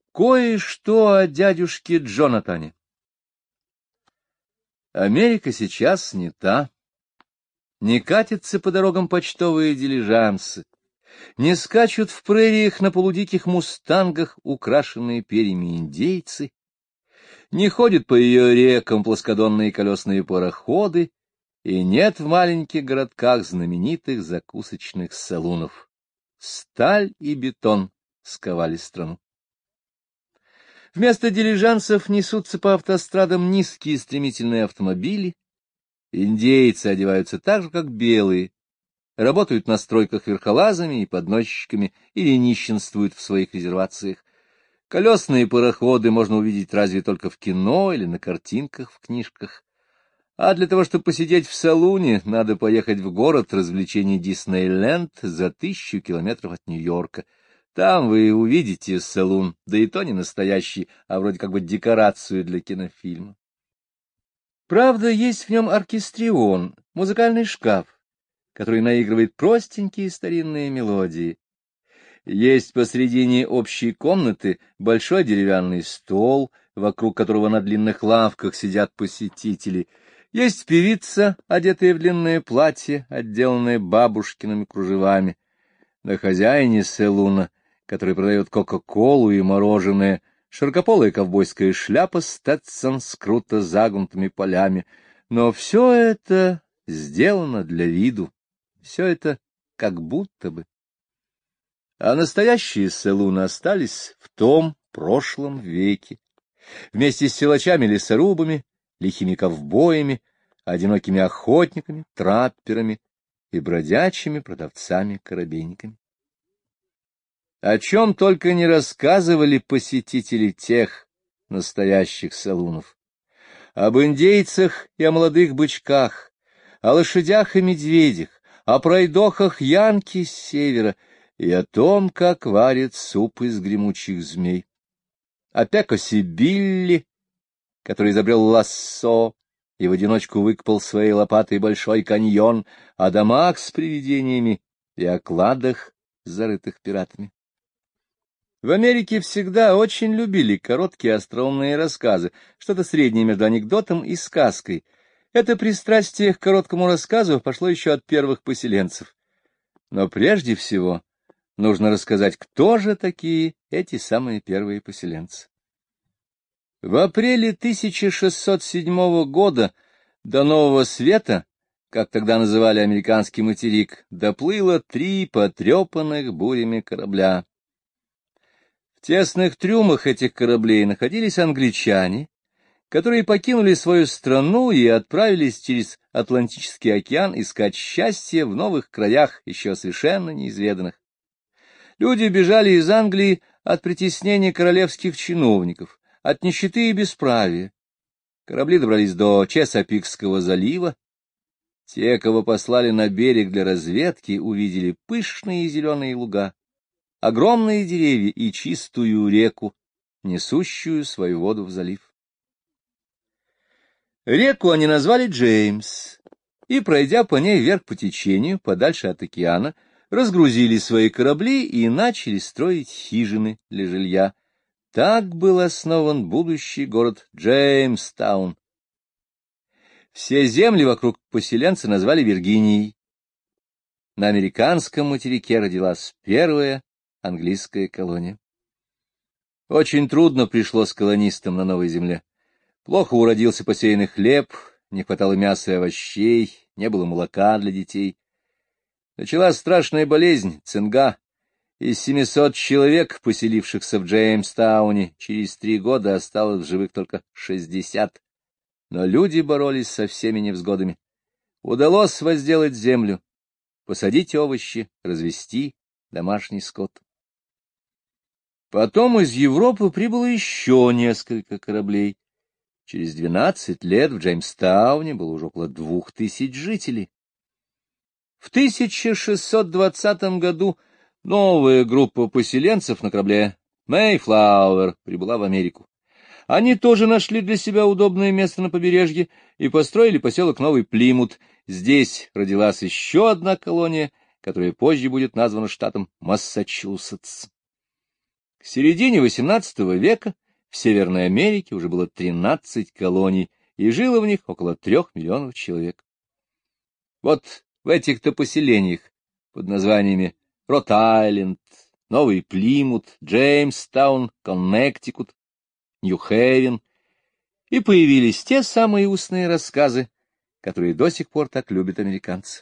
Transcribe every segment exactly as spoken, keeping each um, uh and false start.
Кое-что о дядюшке Джонатане. Америка сейчас не та. Не катятся по дорогам почтовые дилижансы, не скачут в прериях на полудиких мустангах, украшенные перьями индейцы, не ходят по ее рекам плоскодонные колесные пароходы, и нет в маленьких городках знаменитых закусочных салунов. Сталь и бетон сковали страну. Вместо дилижансов несутся по автострадам низкие стремительные автомобили. Индейцы одеваются так же, как белые, работают на стройках верхолазами и подносчиками или нищенствуют в своих резервациях. Колесные пароходы можно увидеть разве только в кино или на картинках в книжках. А для того, чтобы посидеть в салуне, надо поехать в город развлечений Диснейленд за тысячу километров от Нью-Йорка. Там вы увидите салун, да и то не настоящий, а вроде как бы декорацию для кинофильма. Правда, есть в нем оркестрион, музыкальный шкаф, который наигрывает простенькие старинные мелодии. Есть посредине общей комнаты большой деревянный стол, вокруг которого на длинных лавках сидят посетители. Есть певица, одетая в длинное платье, отделанное бабушкиными кружевами. На хозяине салуна, который продает кока-колу и мороженое, широкополая ковбойская шляпа Стетсон с круто загнутыми полями. Но все это сделано для виду, все это как будто бы. А настоящие салуны остались в том прошлом веке, вместе с силачами-лесорубами, лихими ковбоями, одинокими охотниками, трапперами и бродячими продавцами-коробейниками. О чем только не рассказывали посетители тех настоящих салунов. Об индейцах и о молодых бычках, о лошадях и медведях, о пройдохах янки с севера и о том, как варят суп из гремучих змей. О Пекосе Билли, который изобрел лассо и в одиночку выкопал своей лопатой большой каньон, о домах с привидениями и о кладах, зарытых пиратами. В Америке всегда очень любили короткие остроумные рассказы, что-то среднее между анекдотом и сказкой. Это пристрастие к короткому рассказу пошло еще от первых поселенцев. Но прежде всего нужно рассказать, кто же такие эти самые первые поселенцы. В апреле тысяча шестьсот седьмого года до Нового Света, как тогда называли американский материк, доплыло три потрепанных бурями корабля. В тесных трюмах этих кораблей находились англичане, которые покинули свою страну и отправились через Атлантический океан искать счастье в новых краях, еще совершенно неизведанных. Люди бежали из Англии от притеснения королевских чиновников, от нищеты и бесправия. Корабли добрались до Чесапикского залива. Те, кого послали на берег для разведки, увидели пышные зеленые луга, огромные деревья и чистую реку, несущую свою воду в залив. Реку они назвали Джеймс, и, пройдя по ней вверх по течению, подальше от океана, разгрузили свои корабли и начали строить хижины для жилья. Так был основан будущий город Джеймстаун. Все земли вокруг поселенца назвали Виргинией. На американском материке родилась первая английская колония. Очень трудно пришлось колонистам на новой земле. Плохо уродился посеянный хлеб, не хватало мяса и овощей, не было молока для детей. Началась страшная болезнь — цинга. Из семисот человек, поселившихся в Джеймстауне, через три года осталось в живых только шестьдесят. Но люди боролись со всеми невзгодами. Удалось возделать землю, посадить овощи, развести домашний скот. Потом из Европы прибыло еще несколько кораблей. Через двенадцать лет в Джеймстауне было уже около двух тысяч жителей. В тысяча шестьсот двадцатом году новая группа поселенцев на корабле «Мэйфлауэр» прибыла в Америку. Они тоже нашли для себя удобное место на побережье и построили поселок Новый Плимут. Здесь родилась еще одна колония, которая позже будет названа штатом Массачусетс. К середине восемнадцатого века в Северной Америке уже было тринадцать колоний, и жило в них около трех миллионов человек. Вот в этих-то поселениях под названиями Рот-Айленд, Новый Плимут, Джеймстаун, Коннектикут, Нью-Хейвен и появились те самые устные рассказы, которые до сих пор так любят американцы.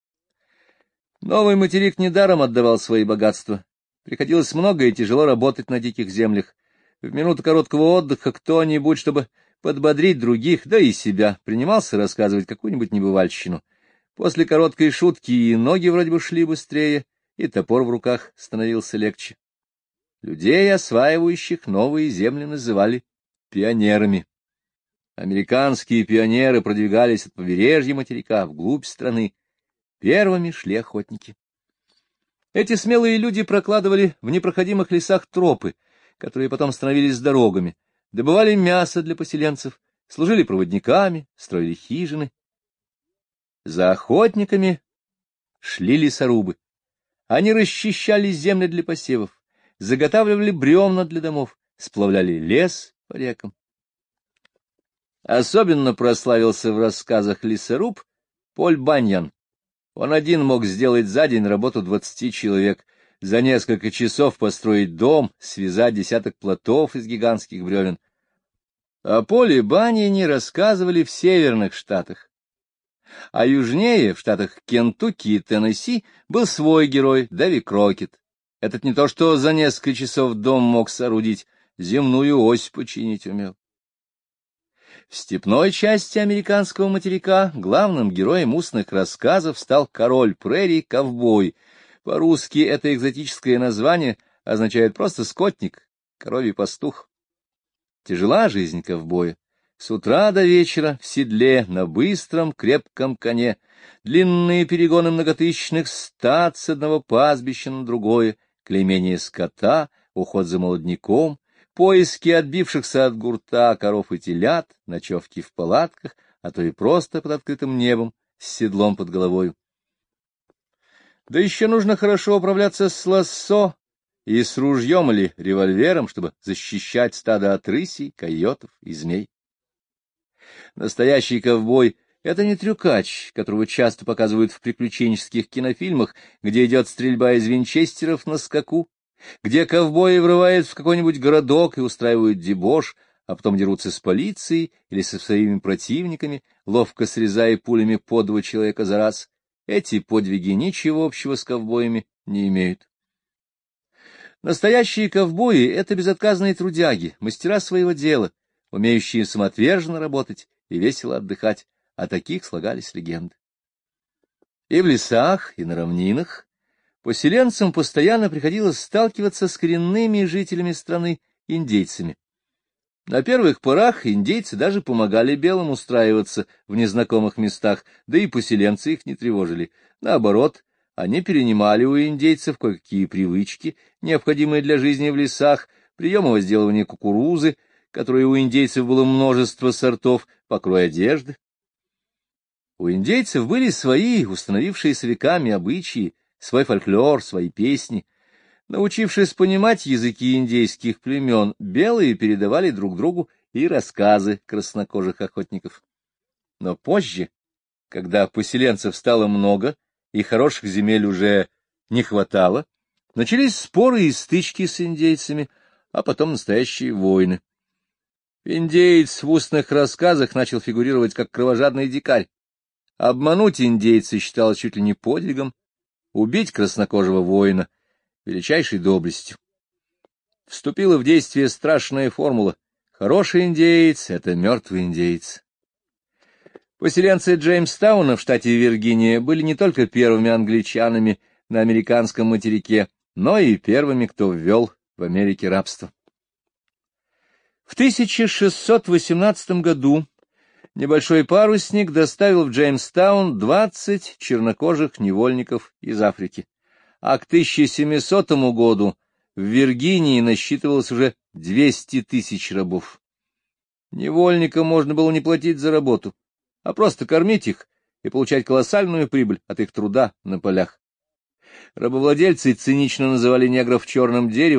Новый материк недаром отдавал свои богатства. Приходилось много и тяжело работать на диких землях. В минуту короткого отдыха кто-нибудь, чтобы подбодрить других, да и себя, принимался рассказывать какую-нибудь небывальщину. После короткой шутки и ноги вроде бы шли быстрее, и топор в руках становился легче. Людей, осваивающих новые земли, называли пионерами. Американские пионеры продвигались от побережья материка вглубь страны. Первыми шли охотники. Эти смелые люди прокладывали в непроходимых лесах тропы, которые потом становились дорогами, добывали мясо для поселенцев, служили проводниками, строили хижины. За охотниками шли лесорубы. Они расчищали земли для посевов, заготавливали бревна для домов, сплавляли лес по рекам. Особенно прославился в рассказах лесоруб Поль Баньян. Он один мог сделать за день работу двадцати человек, за несколько часов построить дом, связать десяток плотов из гигантских бревен. О Поле Баньяне рассказывали в северных штатах. А южнее, в штатах Кентукки и Теннесси, был свой герой, Дэви Крокет. Этот не то что за несколько часов дом мог соорудить, земную ось починить умел. В степной части американского материка главным героем устных рассказов стал король прерий — ковбой. По-русски это экзотическое название означает просто скотник, коровий пастух. Тяжела жизнь ковбоя. С утра до вечера в седле на быстром крепком коне, длинные перегоны многотысячных стад с одного пастбища на другое, клеймение скота, уход за молодняком, поиски отбившихся от гурта коров и телят, ночевки в палатках, а то и просто под открытым небом, с седлом под головой. Да еще нужно хорошо управляться с лассо и с ружьем или револьвером, чтобы защищать стадо от рысей, койотов и змей. Настоящий ковбой — это не трюкач, которого часто показывают в приключенческих кинофильмах, где идет стрельба из винчестеров на скаку, где ковбои врывают в какой-нибудь городок и устраивают дебош, а потом дерутся с полицией или со своими противниками, ловко срезая пулями по два человека за раз. Эти подвиги ничего общего с ковбоями не имеют. Настоящие ковбои — это безотказные трудяги, мастера своего дела, умеющие самоотверженно работать и весело отдыхать, о таких слагались легенды. И в лесах, и на равнинах поселенцам постоянно приходилось сталкиваться с коренными жителями страны, индейцами. На первых порах индейцы даже помогали белым устраиваться в незнакомых местах, да и поселенцы их не тревожили. Наоборот, они перенимали у индейцев кое-какие привычки, необходимые для жизни в лесах, приемы возделывания кукурузы, которые у индейцев было множество сортов, покрой одежды. У индейцев были свои, установившиеся веками обычаи, свой фольклор, свои песни. Научившись понимать языки индейских племен, белые передавали друг другу и рассказы краснокожих охотников. Но позже, когда поселенцев стало много и хороших земель уже не хватало, начались споры и стычки с индейцами, а потом настоящие войны. Индеец в устных рассказах начал фигурировать как кровожадный дикарь. Обмануть индейца считалось чуть ли не подвигом, убить краснокожего воина — величайшей доблестью. Вступила в действие страшная формула: хороший индеец — это мертвый индеец. Поселенцы Джеймстауна в штате Виргиния были не только первыми англичанами на американском материке, но и первыми, кто ввел в Америке рабство. В тысяча шестьсот восемнадцатом году небольшой парусник доставил в Джеймстаун двадцать чернокожих невольников из Африки, а к тысяча семисотому году в Виргинии насчитывалось уже двести тысяч рабов. Невольникам можно было не платить за работу, а просто кормить их и получать колоссальную прибыль от их труда на полях. Рабовладельцы цинично называли негров черным деревом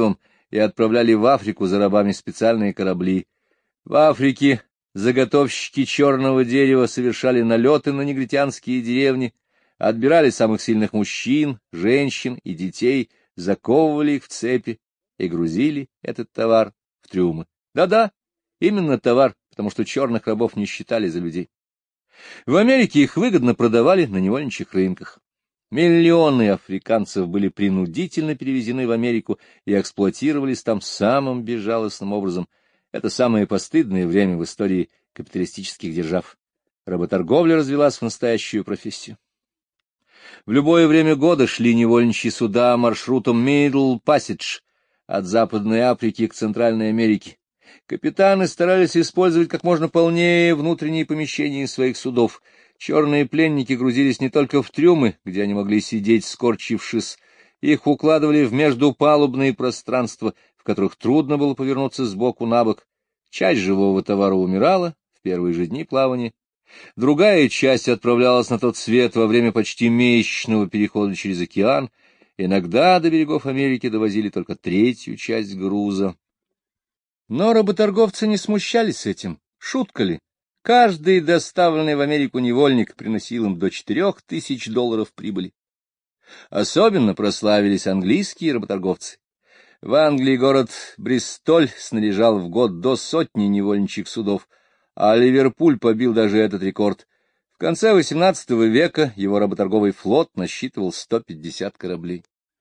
и отправляли в Африку за рабами специальные корабли. В Африке заготовщики черного дерева совершали налеты на негритянские деревни, отбирали самых сильных мужчин, женщин и детей, заковывали их в цепи и грузили этот товар в трюмы. Да-да, именно товар, потому что черных рабов не считали за людей. В Америке их выгодно продавали на невольничьих рынках. Миллионы африканцев были принудительно перевезены в Америку и эксплуатировались там самым безжалостным образом. Это самое постыдное время в истории капиталистических держав. Работорговля развилась в настоящую профессию. В любое время года шли невольничьи суда маршрутом Middle Passage от Западной Африки к Центральной Америке. Капитаны старались использовать как можно полнее внутренние помещения своих судов. Черные пленники грузились не только в трюмы, где они могли сидеть, скорчившись, их укладывали в междупалубные пространства, в которых трудно было повернуться сбоку на бок. Часть живого товара умирала в первые же дни плавания. Другая часть отправлялась на тот свет во время почти месячного перехода через океан. Иногда до берегов Америки довозили только третью часть груза. Но работорговцы не смущались этим, шутка ли. Каждый доставленный в Америку невольник приносил им до четырех тысяч долларов прибыли. Особенно прославились английские работорговцы. В Англии город Бристоль снаряжал в год до сотни невольничьих судов, а Ливерпуль побил даже этот рекорд. В конце восемнадцатого века его работорговый флот насчитывал сто пятьдесят кораблей.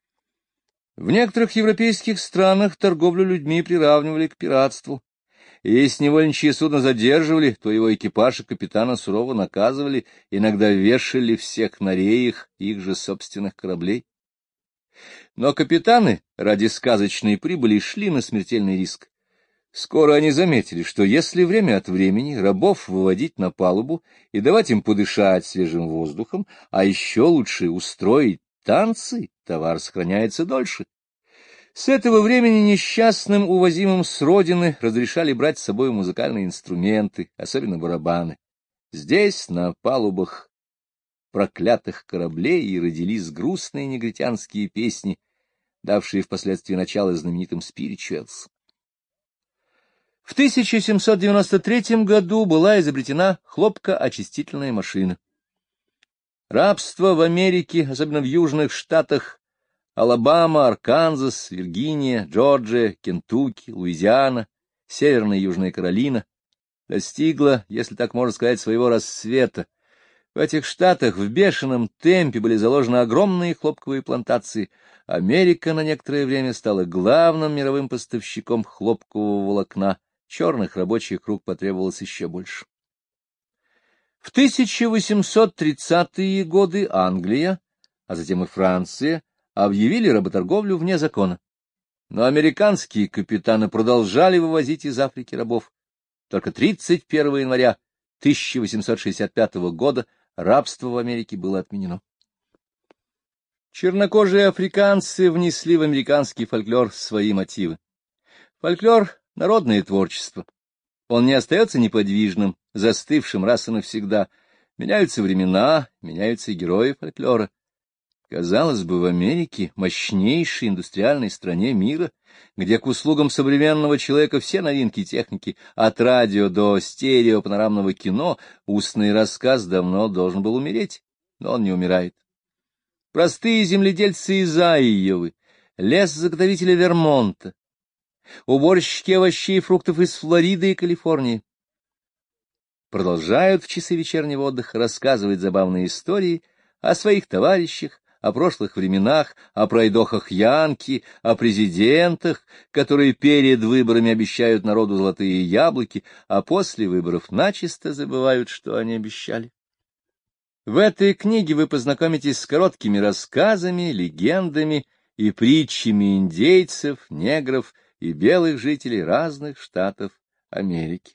В некоторых европейских странах торговлю людьми приравнивали к пиратству. И если невольничье судно задерживали, то его экипаж и капитана сурово наказывали, иногда вешали всех на реях их же собственных кораблей. Но капитаны ради сказочной прибыли шли на смертельный риск. Скоро они заметили, что если время от времени рабов выводить на палубу и давать им подышать свежим воздухом, а еще лучше устроить танцы, товар сохраняется дольше. С этого времени несчастным, увозимым с родины, разрешали брать с собой музыкальные инструменты, особенно барабаны. Здесь, на палубах проклятых кораблей, и родились грустные негритянские песни, давшие впоследствии начало знаменитым «Спиричуэлс». В тысяча семьсот девяносто третьем году была изобретена хлопкоочистительная машина. Рабство в Америке, особенно в южных штатах, Алабама, Арканзас, Виргиния, Джорджия, Кентукки, Луизиана, Северная и Южная Каролина, достигло, если так можно сказать, своего расцвета. В этих штатах в бешеном темпе были заложены огромные хлопковые плантации. Америка на некоторое время стала главным мировым поставщиком хлопкового волокна. Черных рабочих рук потребовалось еще больше. В тысяча восемьсот тридцатые годы Англия, а затем и Франция, объявили работорговлю вне закона. Но американские капитаны продолжали вывозить из Африки рабов. Только тридцать первого января тысяча восемьсот шестьдесят пятого года рабство в Америке было отменено. Чернокожие африканцы внесли в американский фольклор свои мотивы. Фольклор — народное творчество. Он не остается неподвижным, застывшим раз и навсегда. Меняются времена, меняются и герои фольклора. Казалось бы, в Америке, мощнейшей индустриальной стране мира, где к услугам современного человека все новинки техники, от радио до стереопанорамного кино, устный рассказ давно должен был умереть, но он не умирает. Простые земледельцы из Айовы, лесозаготовители Вермонта, уборщики овощей и фруктов из Флориды и Калифорнии продолжают в часы вечернего отдыха рассказывать забавные истории о своих товарищах, о прошлых временах, о пройдохах Янки, о президентах, которые перед выборами обещают народу золотые яблоки, а после выборов начисто забывают, что они обещали. В этой книге вы познакомитесь с короткими рассказами, легендами и притчами индейцев, негров и белых жителей разных штатов Америки.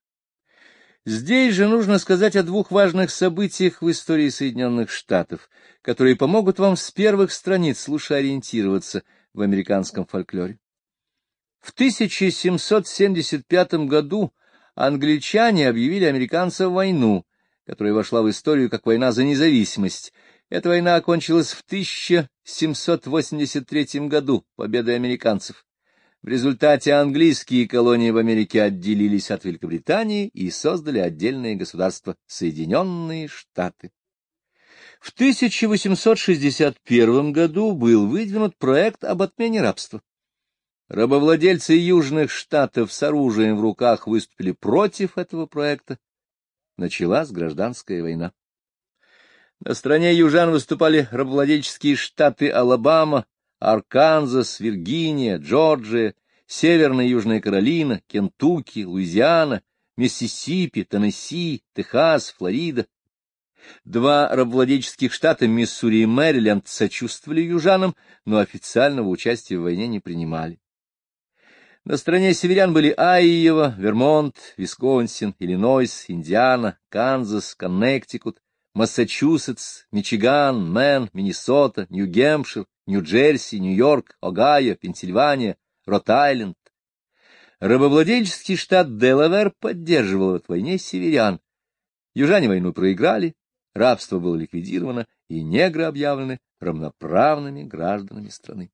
Здесь же нужно сказать о двух важных событиях в истории Соединенных Штатов, которые помогут вам с первых страниц лучше ориентироваться в американском фольклоре. В тысяча семьсот семьдесят пятом году англичане объявили американцам войну, которая вошла в историю как война за независимость. Эта война окончилась в тысяча семьсот восемьдесят третьем году победой американцев. В результате английские колонии в Америке отделились от Великобритании и создали отдельное государство — Соединенные Штаты. В тысяча восемьсот шестьдесят первом году был выдвинут проект об отмене рабства. Рабовладельцы Южных Штатов с оружием в руках выступили против этого проекта. Началась гражданская война. На стороне южан выступали рабовладельческие штаты Алабама, Арканзас, Виргиния, Джорджия, Северная и Южная Каролина, Кентукки, Луизиана, Миссисипи, Теннесси, Техас, Флорида. Два рабовладельческих штата, Миссури и Мэриленд, сочувствовали южанам, но официального участия в войне не принимали. На стороне северян были Айова, Вермонт, Висконсин, Иллинойс, Индиана, Канзас, Коннектикут, Массачусетс, Мичиган, Мэн, Миннесота, Нью-Гэмпшир, Нью-Джерси, Нью-Йорк, Огайо, Пенсильвания, Рот-Айленд. Рабовладельческий штат Делавэр поддерживал в этой войне северян. Южане войну проиграли, рабство было ликвидировано, и негры объявлены равноправными гражданами страны.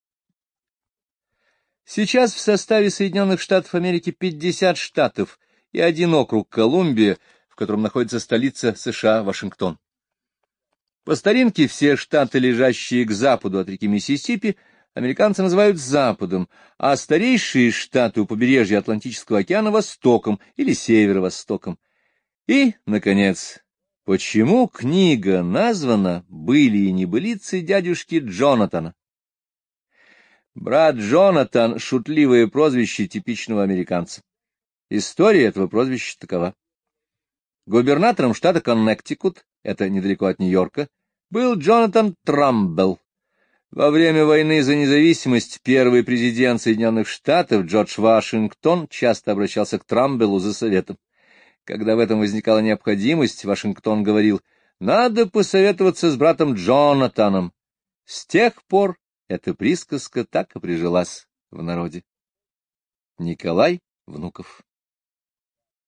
Сейчас в составе Соединенных Штатов Америки пятьдесят штатов и один округ Колумбия, в котором находится столица США Вашингтон. По старинке все штаты, лежащие к западу от реки Миссисипи, американцы называют Западом, а старейшие штаты у побережья Атлантического океана — Востоком или Северо-Востоком. И, наконец, почему книга названа «Были и небылицы дядюшки Джонатана»? Брат Джонатан — шутливое прозвище типичного американца. История этого прозвища такова. Губернатором штата Коннектикут, это недалеко от Нью-Йорка, был Джонатан Трамбелл. Во время войны за независимость первый президент Соединенных Штатов Джордж Вашингтон часто обращался к Трамбеллу за советом. Когда в этом возникала необходимость, Вашингтон говорил: «Надо посоветоваться с братом Джонатаном». С тех пор эта присказка так и прижилась в народе. Николай Внуков.